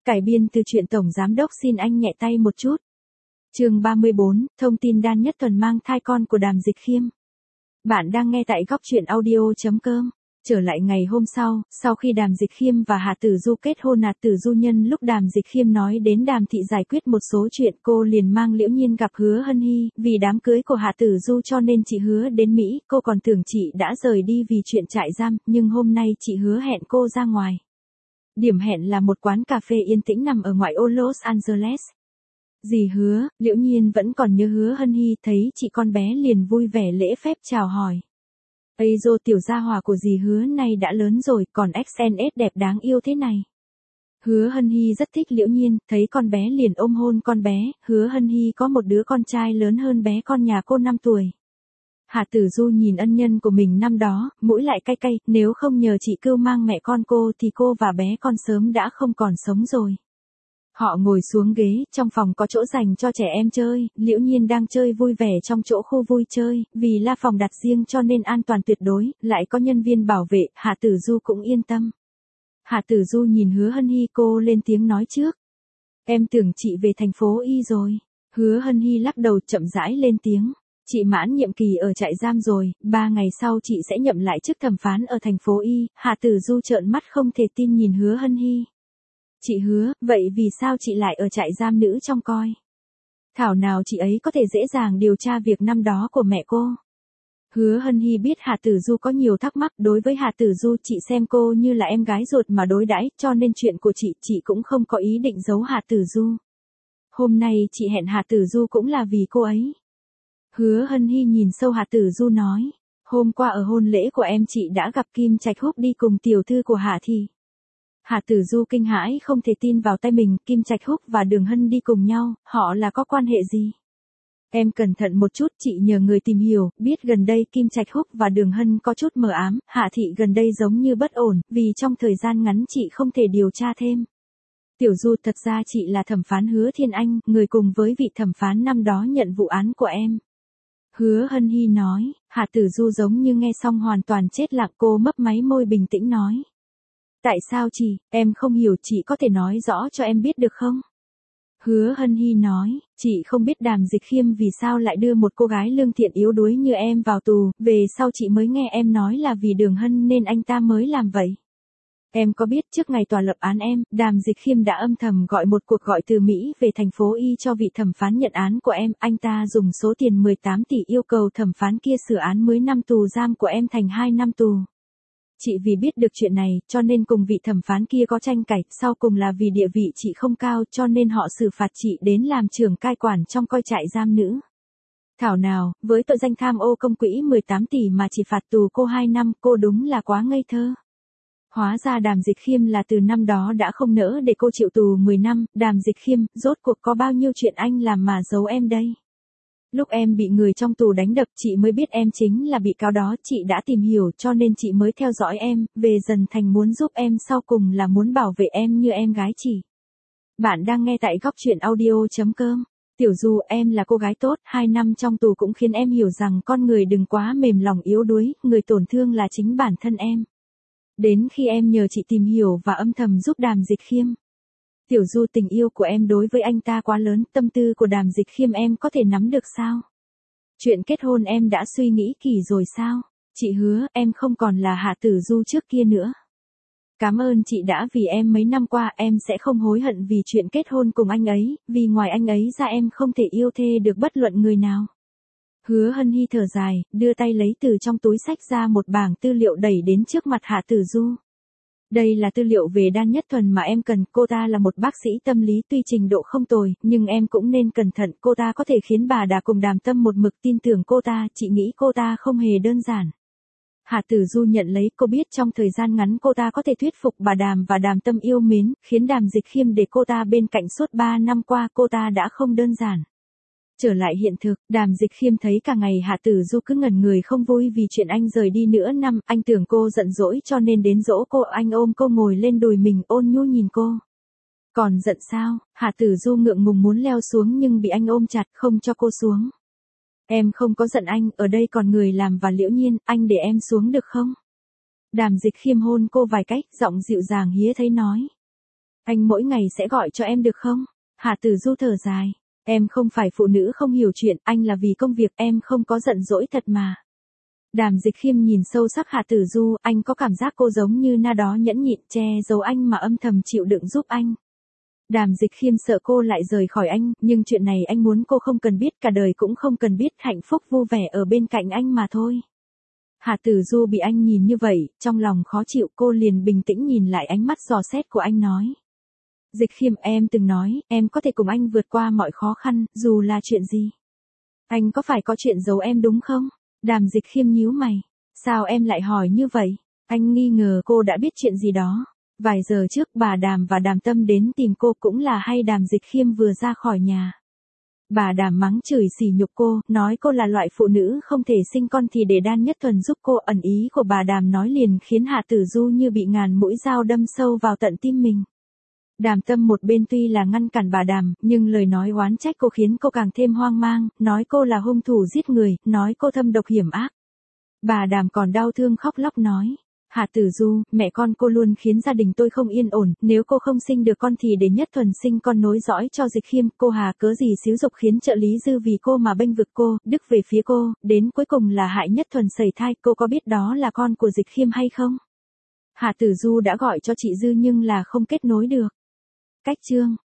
Cải biên từ truyện Tổng Giám Đốc xin anh nhẹ tay một chút. Chương 34, thông tin Đan Nhất Tuần mang thai con của Đàm Dịch Khiêm. Bạn đang nghe tại góc truyện audio.com. Trở lại ngày hôm sau khi Đàm Dịch Khiêm và Hà Tử Du kết hôn, Hà Tử Du nhân lúc Đàm Dịch Khiêm nói đến Đàm thị giải quyết một số chuyện, cô liền mang Liễu Nhiên gặp Hứa Hân Hy, vì đám cưới của Hà Tử Du cho nên chị Hứa đến Mỹ, cô còn tưởng chị đã rời đi vì chuyện trại giam, nhưng hôm nay chị Hứa hẹn cô ra ngoài. Điểm hẹn là một quán cà phê yên tĩnh nằm ở ngoại ô Los Angeles. Dì Hứa, Liễu Nhiên vẫn còn nhớ Hứa Hân Hy, thấy chị con bé liền vui vẻ lễ phép chào hỏi. Ây dô, tiểu gia hỏa của dì Hứa này đã lớn rồi, còn XNS đẹp đáng yêu thế này. Hứa Hân Hy rất thích Liễu Nhiên, thấy con bé liền ôm hôn con bé. Hứa Hân Hy có một đứa con trai lớn hơn bé con nhà cô 5 tuổi. Hà Tử Du nhìn ân nhân của mình năm đó, mũi lại cay cay, nếu không nhờ chị cưu mang mẹ con cô thì cô và bé con sớm đã không còn sống rồi. Họ ngồi xuống ghế, trong phòng có chỗ dành cho trẻ em chơi, Liễu Nhiên đang chơi vui vẻ trong chỗ khu vui chơi, vì là phòng đặt riêng cho nên an toàn tuyệt đối, lại có nhân viên bảo vệ, Hà Tử Du cũng yên tâm. Hà Tử Du nhìn Hứa Hân Hy, cô lên tiếng nói trước. Em tưởng chị về thành phố Y rồi. Hứa Hân Hy lắc đầu chậm rãi lên tiếng. Chị mãn nhiệm kỳ ở trại giam rồi, 3 ngày sau chị sẽ nhậm lại chức thẩm phán ở thành phố Y. Hà Tử Du trợn mắt không thể tin nhìn Hứa Hân Hy. Chị Hứa, vậy vì sao chị lại ở trại giam nữ trong coi? Thảo nào chị ấy có thể dễ dàng điều tra việc năm đó của mẹ cô? Hứa Hân Hy biết Hà Tử Du có nhiều thắc mắc, đối với Hà Tử Du chị xem cô như là em gái ruột mà đối đãi, cho nên chuyện của chị cũng không có ý định giấu Hà Tử Du. Hôm nay chị hẹn Hà Tử Du cũng là vì cô ấy. Hứa Hân Hy nhìn sâu Hà Tử Du nói, hôm qua ở hôn lễ của em chị đã gặp Kim Trạch Húc đi cùng tiểu thư của Hà thị. Hà Tử Du kinh hãi không thể tin vào tay mình, Kim Trạch Húc và Đường Hân đi cùng nhau, họ là có quan hệ gì? Em cẩn thận một chút, chị nhờ người tìm hiểu, biết gần đây Kim Trạch Húc và Đường Hân có chút mờ ám, Hà thị gần đây giống như bất ổn, vì trong thời gian ngắn chị không thể điều tra thêm. Tiểu Du, thật ra chị là thẩm phán Hứa Thiên Anh, người cùng với vị thẩm phán năm đó nhận vụ án của em. Hứa Hân Hy nói, Hà Tử Du giống như nghe xong hoàn toàn chết lặng, cô mấp máy môi bình tĩnh nói. Tại sao chị, em không hiểu, chị có thể nói rõ cho em biết được không? Hứa Hân Hy nói, chị không biết Đàm Dịch Khiêm vì sao lại đưa một cô gái lương thiện yếu đuối như em vào tù, về sau chị mới nghe em nói là vì Đường Hân nên anh ta mới làm vậy. Em có biết trước ngày tòa lập án Đàm Dịch Khiêm đã âm thầm gọi một cuộc gọi từ Mỹ về thành phố Y cho vị thẩm phán nhận án của em, anh ta dùng số tiền 18 tỷ yêu cầu thẩm phán kia sửa án 10 năm tù giam của em thành 2 năm tù. Chị vì biết được chuyện này, cho nên cùng vị thẩm phán kia có tranh cãi, sau cùng là vì địa vị chị không cao cho nên họ xử phạt chị đến làm trưởng cai quản trong coi trại giam nữ. Thảo nào, với tội danh tham ô công quỹ 18 tỷ mà chỉ phạt tù cô 2 năm, cô đúng là quá ngây thơ. Hóa ra Đàm Dịch Khiêm là từ năm đó đã không nỡ để cô chịu tù 10 năm, Đàm Dịch Khiêm, rốt cuộc có bao nhiêu chuyện anh làm mà giấu em đây? Lúc em bị người trong tù đánh đập chị mới biết em chính là bị cáo đó, chị đã tìm hiểu cho nên chị mới theo dõi em, về dần thành muốn giúp em, sau cùng là muốn bảo vệ em như em gái chị. Bạn đang nghe tại góc truyện audio.com. Tiểu Du, em là cô gái tốt, 2 năm trong tù cũng khiến em hiểu rằng con người đừng quá mềm lòng yếu đuối, người tổn thương là chính bản thân em. Đến khi em nhờ chị tìm hiểu và âm thầm giúp Đàm Dịch Khiêm. Tiểu Du, tình yêu của em đối với anh ta quá lớn, tâm tư của Đàm Dịch Khiêm em có thể nắm được sao? Chuyện kết hôn em đã suy nghĩ kỹ rồi sao? Chị hứa, em không còn là Hà Tử Du trước kia nữa. Cảm ơn chị đã vì em mấy năm qua, em sẽ không hối hận vì chuyện kết hôn cùng anh ấy, vì ngoài anh ấy ra em không thể yêu thê được bất luận người nào. Hứa Hân Hy thở dài, đưa tay lấy từ trong túi xách ra một bảng tư liệu đẩy đến trước mặt Hà Tử Du. Đây là tư liệu về Đan Nhất Thuần mà em cần, cô ta là một bác sĩ tâm lý tuy trình độ không tồi, nhưng em cũng nên cẩn thận, cô ta có thể khiến bà Đà cùng Đàm Tâm một mực tin tưởng cô ta, chị nghĩ cô ta không hề đơn giản. Hà Tử Du nhận lấy, cô biết trong thời gian ngắn cô ta có thể thuyết phục bà Đàm và Đàm Tâm yêu mến, khiến Đàm Dịch Khiêm để cô ta bên cạnh suốt 3 năm qua, cô ta đã không đơn giản. Trở lại hiện thực, Đàm Dịch Khiêm thấy cả ngày Hà Tử Du cứ ngẩn người không vui vì chuyện anh rời đi nửa năm, anh tưởng cô giận dỗi cho nên đến dỗ cô, anh ôm cô ngồi lên đùi mình ôn nhu nhìn cô. Còn giận sao? Hà Tử Du ngượng ngùng muốn leo xuống nhưng bị anh ôm chặt không cho cô xuống. Em không có giận anh, ở đây còn người làm và Liễu Nhiên, anh để em xuống được không? Đàm Dịch Khiêm hôn cô vài cách, giọng dịu dàng hía thấy nói. Anh mỗi ngày sẽ gọi cho em được không? Hà Tử Du thở dài. Em không phải phụ nữ không hiểu chuyện, anh là vì công việc, em không có giận dỗi thật mà. Đàm Dịch Khiêm nhìn sâu sắc Hà Tử Du, anh có cảm giác cô giống như na đó nhẫn nhịn che giấu anh mà âm thầm chịu đựng giúp anh. Đàm Dịch Khiêm sợ cô lại rời khỏi anh, nhưng chuyện này anh muốn cô không cần biết, cả đời cũng không cần biết, hạnh phúc vui vẻ ở bên cạnh anh mà thôi. Hà Tử Du bị anh nhìn như vậy, trong lòng khó chịu, cô liền bình tĩnh nhìn lại ánh mắt dò xét của anh nói. Dịch Khiêm, em từng nói, em có thể cùng anh vượt qua mọi khó khăn, dù là chuyện gì. Anh có phải có chuyện giấu em đúng không? Đàm Dịch Khiêm nhíu mày. Sao em lại hỏi như vậy? Anh nghi ngờ cô đã biết chuyện gì đó. Vài giờ trước bà Đàm và Đàm Tâm đến tìm cô, cũng là hay Đàm Dịch Khiêm vừa ra khỏi nhà. Bà Đàm mắng chửi sỉ nhục cô, nói cô là loại phụ nữ không thể sinh con thì để Đan Nhất Thuần giúp cô. Ẩn ý của bà Đàm nói liền khiến Hà Tử Du như bị ngàn mũi dao đâm sâu vào tận tim mình. Đàm Tâm một bên tuy là ngăn cản bà Đàm, nhưng lời nói oán trách cô khiến cô càng thêm hoang mang, nói cô là hung thủ giết người, nói cô thâm độc hiểm ác. Bà Đàm còn đau thương khóc lóc nói. Hà Tử Du, mẹ con cô luôn khiến gia đình tôi không yên ổn, nếu cô không sinh được con thì để Nhất Thuần sinh con nối dõi cho Dịch Khiêm. Cô Hà cớ gì xíu dục khiến trợ lý Dư vì cô mà bênh vực cô, đức về phía cô, đến cuối cùng là hại Nhất Thuần sẩy thai. Cô có biết đó là con của Dịch Khiêm hay không? Hà Tử Du đã gọi cho chị Dư nhưng là không kết nối được. Cách chương